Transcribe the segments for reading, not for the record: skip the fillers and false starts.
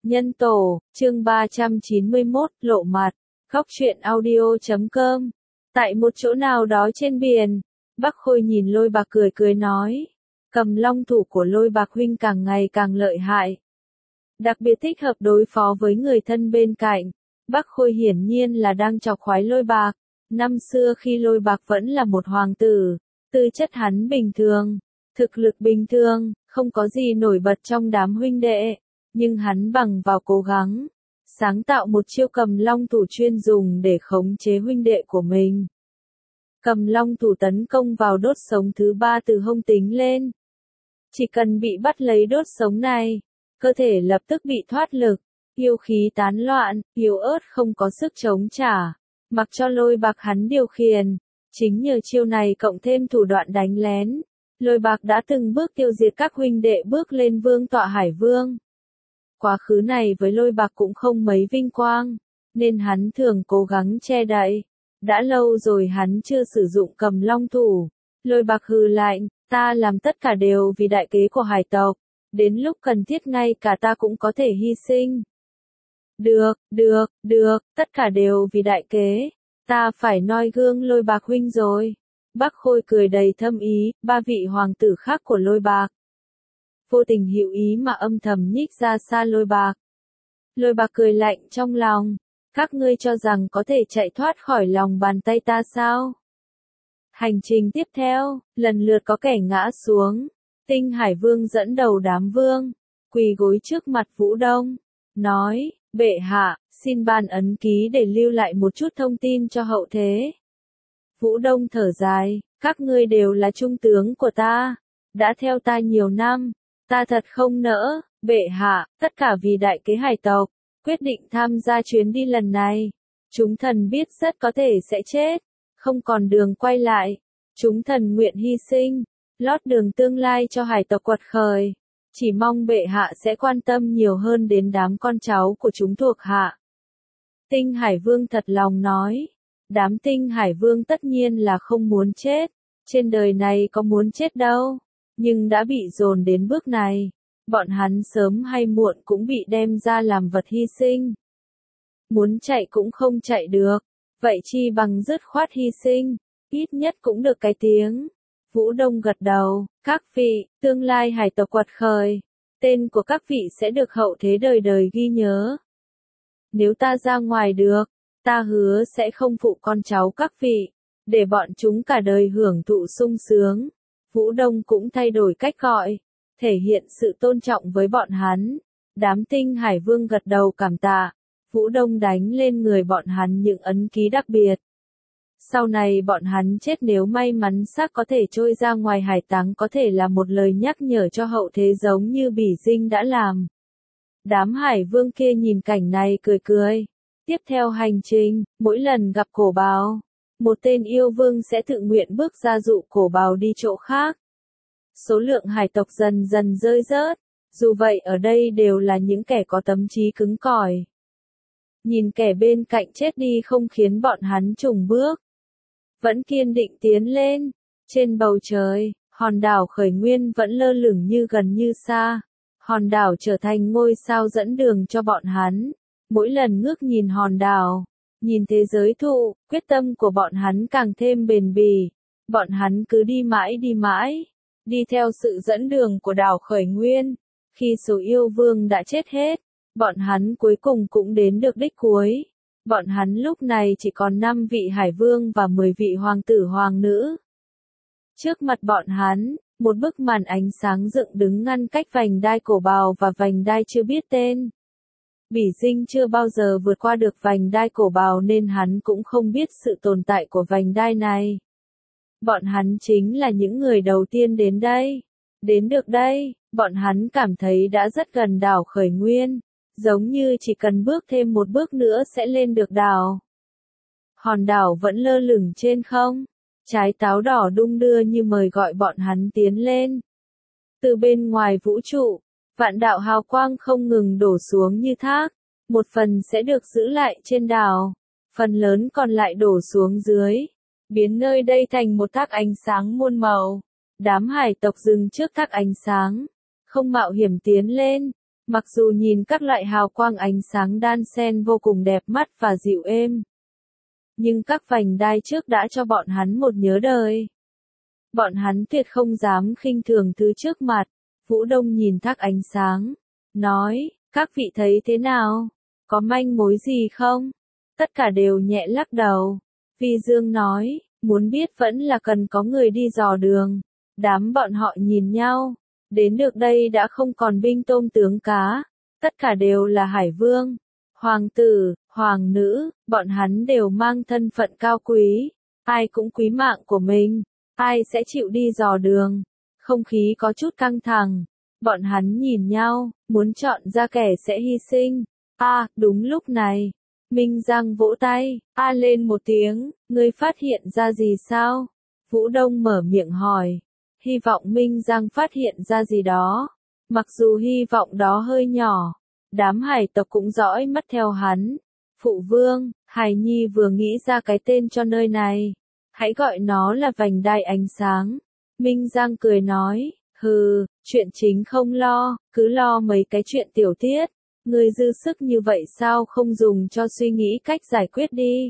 Nhân tổ, chương 391, lộ mặt, góc truyện audio.com. Tại một chỗ nào đó trên biển, Bắc Khôi nhìn Lôi Bạc cười cười nói, Cầm Long thủ của Lôi Bạc huynh càng ngày càng lợi hại. Đặc biệt thích hợp đối phó với người thân bên cạnh. Bắc Khôi hiển nhiên là đang chọc khoái Lôi Bạc. Năm xưa khi Lôi Bạc vẫn là một hoàng tử, tư chất hắn bình thường, thực lực bình thường, không có gì nổi bật trong đám huynh đệ. Nhưng hắn bằng vào cố gắng, sáng tạo một chiêu Cầm Long thủ chuyên dùng để khống chế huynh đệ của mình. Cầm Long thủ tấn công vào đốt sống thứ 3 từ hông tính lên. Chỉ cần bị bắt lấy đốt sống này, cơ thể lập tức bị thoát lực, yêu khí tán loạn, yếu ớt không có sức chống trả, mặc cho Lôi Bạc hắn điều khiển. Chính nhờ chiêu này cộng thêm thủ đoạn đánh lén, Lôi Bạc đã từng bước tiêu diệt các huynh đệ bước lên vương tọa Hải Vương. Quá khứ này với Lôi Bạc cũng không mấy vinh quang, nên hắn thường cố gắng che đậy. Đã lâu rồi hắn chưa sử dụng Cầm Long thủ. Lôi Bạc hừ lạnh, ta làm tất cả đều vì đại kế của hải tộc, đến lúc cần thiết ngay cả ta cũng có thể hy sinh. Được, tất cả đều vì đại kế, ta phải noi gương Lôi Bạc huynh rồi. Bắc Khôi cười đầy thâm ý, ba vị hoàng tử khác của Lôi Bạc vô tình hữu ý mà âm thầm nhích ra xa Lôi Bạc. Lôi Bạc cười lạnh trong lòng, các ngươi cho rằng có thể chạy thoát khỏi lòng bàn tay ta sao? Hành trình tiếp theo, lần lượt có kẻ ngã xuống. Tinh Hải Vương dẫn đầu đám vương, quỳ gối trước mặt Vũ Đông, nói, bệ hạ, xin ban ấn ký để lưu lại một chút thông tin cho hậu thế. Vũ Đông thở dài, các ngươi đều là trung tướng của ta, đã theo ta nhiều năm, ta thật không nỡ, bệ hạ, tất cả vì đại kế hải tộc, quyết định tham gia chuyến đi lần này. Chúng thần biết rất có thể sẽ chết, không còn đường quay lại. Chúng thần nguyện hy sinh, lót đường tương lai cho hải tộc quật khởi. Chỉ mong bệ hạ sẽ quan tâm nhiều hơn đến đám con cháu của chúng thuộc hạ. Tinh Hải Vương thật lòng nói, đám Tinh Hải Vương tất nhiên là không muốn chết, trên đời này có muốn chết đâu, nhưng đã bị dồn đến bước này, bọn hắn sớm hay muộn cũng bị đem ra làm vật hy sinh. Muốn chạy cũng không chạy được, vậy chi bằng dứt khoát hy sinh, ít nhất cũng được cái tiếng. Vũ Đông gật đầu, các vị, tương lai hải tộc quật khởi, tên của các vị sẽ được hậu thế đời đời ghi nhớ. Nếu ta ra ngoài được, ta hứa sẽ không phụ con cháu các vị, để bọn chúng cả đời hưởng thụ sung sướng. Vũ Đông cũng thay đổi cách gọi, thể hiện sự tôn trọng với bọn hắn. Đám Tinh Hải Vương gật đầu cảm tạ. Vũ Đông đánh lên người bọn hắn những ấn ký đặc biệt. Sau này bọn hắn chết nếu may mắn xác có thể trôi ra ngoài hải táng có thể là một lời nhắc nhở cho hậu thế giống như Bỉ Dinh đã làm. Đám Hải Vương kia nhìn cảnh này cười cười. Tiếp theo hành trình, mỗi lần gặp cổ bào, một tên yêu vương sẽ tự nguyện bước ra dụ cổ bào đi chỗ khác. Số lượng hải tộc dần dần rơi rớt, dù vậy ở đây đều là những kẻ có tâm trí cứng cỏi. Nhìn kẻ bên cạnh chết đi không khiến bọn hắn chùn bước, vẫn kiên định tiến lên. Trên bầu trời, hòn đảo Khởi Nguyên vẫn lơ lửng như gần như xa. Hòn đảo trở thành ngôi sao dẫn đường cho bọn hắn. Mỗi lần ngước nhìn hòn đảo, nhìn thế giới thụ, quyết tâm của bọn hắn càng thêm bền bỉ. Bọn hắn cứ đi mãi, đi theo sự dẫn đường của đảo Khởi Nguyên. Khi số yêu vương đã chết hết, bọn hắn cuối cùng cũng đến được đích cuối. Bọn hắn lúc này chỉ còn 5 vị hải vương và 10 vị hoàng tử hoàng nữ. Trước mặt bọn hắn, một bức màn ánh sáng dựng đứng ngăn cách vành đai cổ bào và vành đai chưa biết tên. Bỉ Dinh chưa bao giờ vượt qua được vành đai cổ bào nên hắn cũng không biết sự tồn tại của vành đai này. Bọn hắn chính là những người đầu tiên đến đây. Đến được đây, bọn hắn cảm thấy đã rất gần đảo Khởi Nguyên. Giống như chỉ cần bước thêm một bước nữa sẽ lên được đảo. Hòn đảo vẫn lơ lửng trên không. Trái táo đỏ đung đưa như mời gọi bọn hắn tiến lên. Từ bên ngoài vũ trụ, vạn đạo hào quang không ngừng đổ xuống như thác. Một phần sẽ được giữ lại trên đảo, phần lớn còn lại đổ xuống dưới, biến nơi đây thành một thác ánh sáng muôn màu. Đám hải tộc dừng trước thác ánh sáng, không mạo hiểm tiến lên. Mặc dù nhìn các loại hào quang ánh sáng đan xen vô cùng đẹp mắt và dịu êm, nhưng các vành đai trước đã cho bọn hắn một nhớ đời. Bọn hắn tuyệt không dám khinh thường thứ trước mặt. Vũ Đông nhìn thác ánh sáng, nói, các vị thấy thế nào? Có manh mối gì không? Tất cả đều nhẹ lắc đầu. Vi Dương nói, muốn biết vẫn là cần có người đi dò đường. Đám bọn họ nhìn nhau, đến được đây đã không còn binh tôm tướng cá, tất cả đều là hải vương, hoàng tử, hoàng nữ, bọn hắn đều mang thân phận cao quý, ai cũng quý mạng của mình, ai sẽ chịu đi dò đường. Không khí có chút căng thẳng, bọn hắn nhìn nhau, muốn chọn ra kẻ sẽ hy sinh. Đúng lúc này, Minh Giang vỗ tay, lên một tiếng, ngươi phát hiện ra gì sao? Vũ Đông mở miệng hỏi, hy vọng Minh Giang phát hiện ra gì đó. Mặc dù hy vọng đó hơi nhỏ, đám hải tộc cũng dõi mắt theo hắn. Phụ vương, Hải Nhi vừa nghĩ ra cái tên cho nơi này. Hãy gọi nó là vành đai ánh sáng. Minh Giang cười nói, hừ, chuyện chính không lo, cứ lo mấy cái chuyện tiểu tiết. Ngươi dư sức như vậy sao không dùng cho suy nghĩ cách giải quyết đi.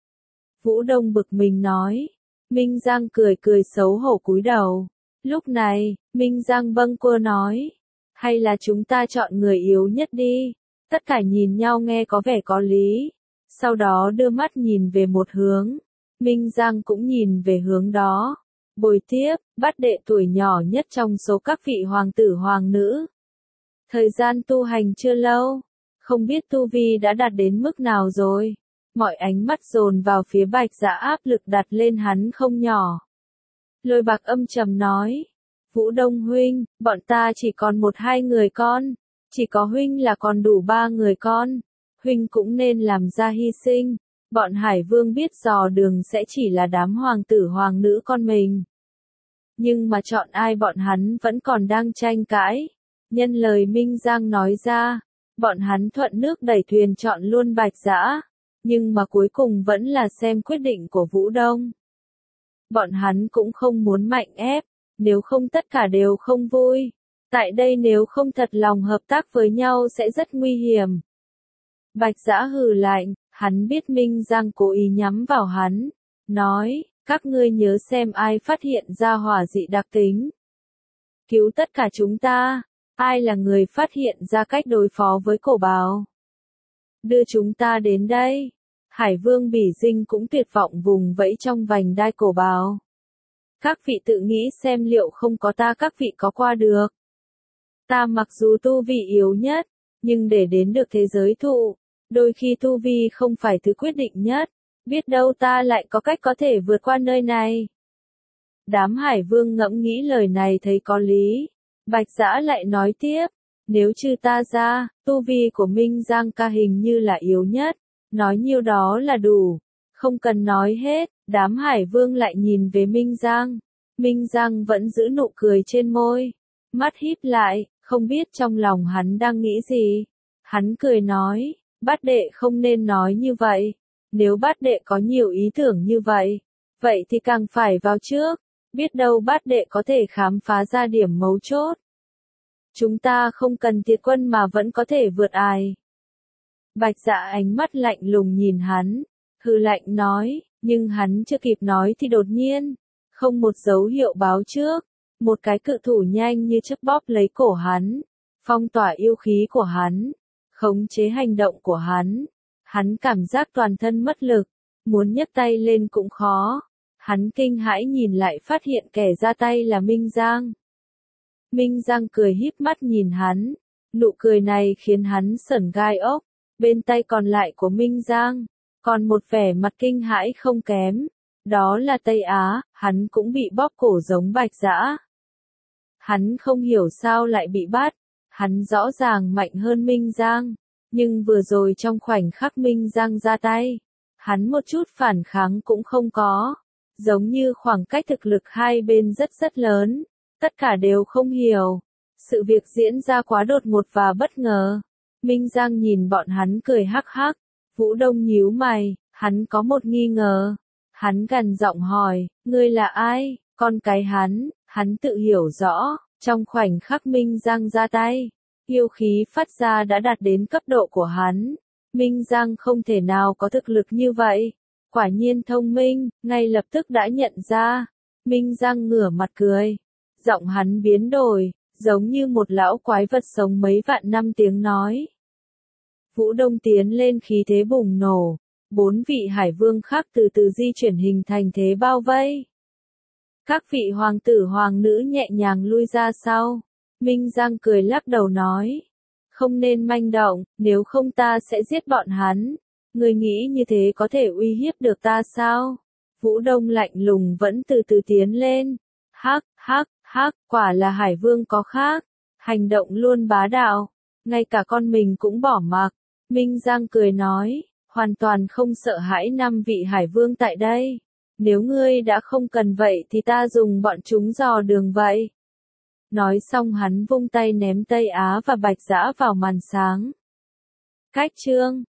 Vũ Đông bực mình nói. Minh Giang cười cười xấu hổ cúi đầu. Lúc này, Minh Giang bâng quơ nói. Hay là chúng ta chọn người yếu nhất đi. Tất cả nhìn nhau nghe có vẻ có lý. Sau đó đưa mắt nhìn về một hướng. Minh Giang cũng nhìn về hướng đó. Bồi tiếp, Bát Đệ tuổi nhỏ nhất trong số các vị hoàng tử hoàng nữ. Thời gian tu hành chưa lâu, không biết tu vi đã đạt đến mức nào rồi. Mọi ánh mắt dồn vào phía Bạch Dã, áp lực đặt lên hắn không nhỏ. Lôi Bạc âm trầm nói, Vũ Đông huynh, bọn ta chỉ còn 1-2 người con, chỉ có huynh là còn đủ 3 người con, huynh cũng nên làm ra hy sinh. Bọn Hải Vương biết dò đường sẽ chỉ là đám hoàng tử hoàng nữ con mình. Nhưng mà chọn ai bọn hắn vẫn còn đang tranh cãi. Nhân lời Minh Giang nói ra, bọn hắn thuận nước đẩy thuyền chọn luôn Bạch Dã, nhưng mà cuối cùng vẫn là xem quyết định của Vũ Đông. Bọn hắn cũng không muốn mạnh ép, nếu không tất cả đều không vui. Tại đây nếu không thật lòng hợp tác với nhau sẽ rất nguy hiểm. Bạch Dã hừ lạnh, hắn biết Minh Giang cố ý nhắm vào hắn, nói, các ngươi nhớ xem ai phát hiện ra hỏa dị đặc tính. Cứu tất cả chúng ta. Ai là người phát hiện ra cách đối phó với cổ bào? Đưa chúng ta đến đây. Hải Vương Bỉ Dinh cũng tuyệt vọng vùng vẫy trong vành đai cổ bào. Các vị tự nghĩ xem liệu không có ta các vị có qua được. Ta mặc dù tu vi yếu nhất, nhưng để đến được thế giới thụ, đôi khi tu vi không phải thứ quyết định nhất. Biết đâu ta lại có cách có thể vượt qua nơi này. Đám Hải Vương ngẫm nghĩ lời này thấy có lý. Bạch Dã lại nói tiếp, nếu trừ ta ra, tu vi của Minh Giang ca hình như là yếu nhất, nói nhiêu đó là đủ, không cần nói hết. Đám Hải Vương lại nhìn về Minh Giang. Minh Giang vẫn giữ nụ cười trên môi, mắt híp lại, không biết trong lòng hắn đang nghĩ gì. Hắn cười nói, Bát Đệ không nên nói như vậy, nếu Bát Đệ có nhiều ý tưởng như vậy, vậy thì càng phải vào trước. Biết đâu Bát Đệ có thể khám phá ra điểm mấu chốt. Chúng ta không cần tiệt quân mà vẫn có thể vượt ải. Bạch Dã ánh mắt lạnh lùng nhìn hắn, hừ lạnh nói, nhưng hắn chưa kịp nói thì đột nhiên, không một dấu hiệu báo trước, một cái cự thủ nhanh như chớp bóp lấy cổ hắn, phong tỏa yêu khí của hắn, khống chế hành động của hắn. Hắn cảm giác toàn thân mất lực, muốn nhấc tay lên cũng khó. Hắn kinh hãi nhìn lại phát hiện kẻ ra tay là Minh Giang. Minh Giang cười híp mắt nhìn hắn, nụ cười này khiến hắn sởn gai ốc. Bên tay còn lại của Minh Giang, còn một vẻ mặt kinh hãi không kém. Đó là Tây Á, hắn cũng bị bóp cổ giống Bạch Dã. Hắn không hiểu sao lại bị bắt, hắn rõ ràng mạnh hơn Minh Giang. Nhưng vừa rồi trong khoảnh khắc Minh Giang ra tay, hắn một chút phản kháng cũng không có. Giống như khoảng cách thực lực hai bên rất lớn. Tất cả đều không hiểu. Sự việc diễn ra quá đột ngột và bất ngờ. Minh Giang nhìn bọn hắn cười hắc hắc. Vũ Đông nhíu mày, hắn có một nghi ngờ. Hắn gằn giọng hỏi, ngươi là ai? Con cái hắn tự hiểu rõ. Trong khoảnh khắc Minh Giang ra tay, Yêu khí phát ra đã đạt đến cấp độ của hắn. Minh Giang không thể nào có thực lực như vậy. Quả nhiên thông minh, ngay lập tức đã nhận ra. Minh Giang ngửa mặt cười. Giọng hắn biến đổi, giống như một lão quái vật sống mấy vạn năm tiếng nói. Vũ Đông tiến lên khí thế bùng nổ. 4 vị hải vương khác từ từ di chuyển hình thành thế bao vây. Các vị hoàng tử hoàng nữ nhẹ nhàng lui ra sau. Minh Giang cười lắc đầu nói. Không nên manh động, nếu không ta sẽ giết bọn hắn. Người nghĩ như thế có thể uy hiếp được ta sao? Vũ Đông lạnh lùng vẫn từ từ tiến lên. Hắc, quả là hải vương có khác. Hành động luôn bá đạo. Ngay cả con mình cũng bỏ mặc. Minh Giang cười nói. Hoàn toàn không sợ hãi 5 vị hải vương tại đây. Nếu ngươi đã không cần vậy thì ta dùng bọn chúng dò đường vậy. Nói xong hắn vung tay ném Tây Á và Bạch Dã vào màn sáng. Cách chương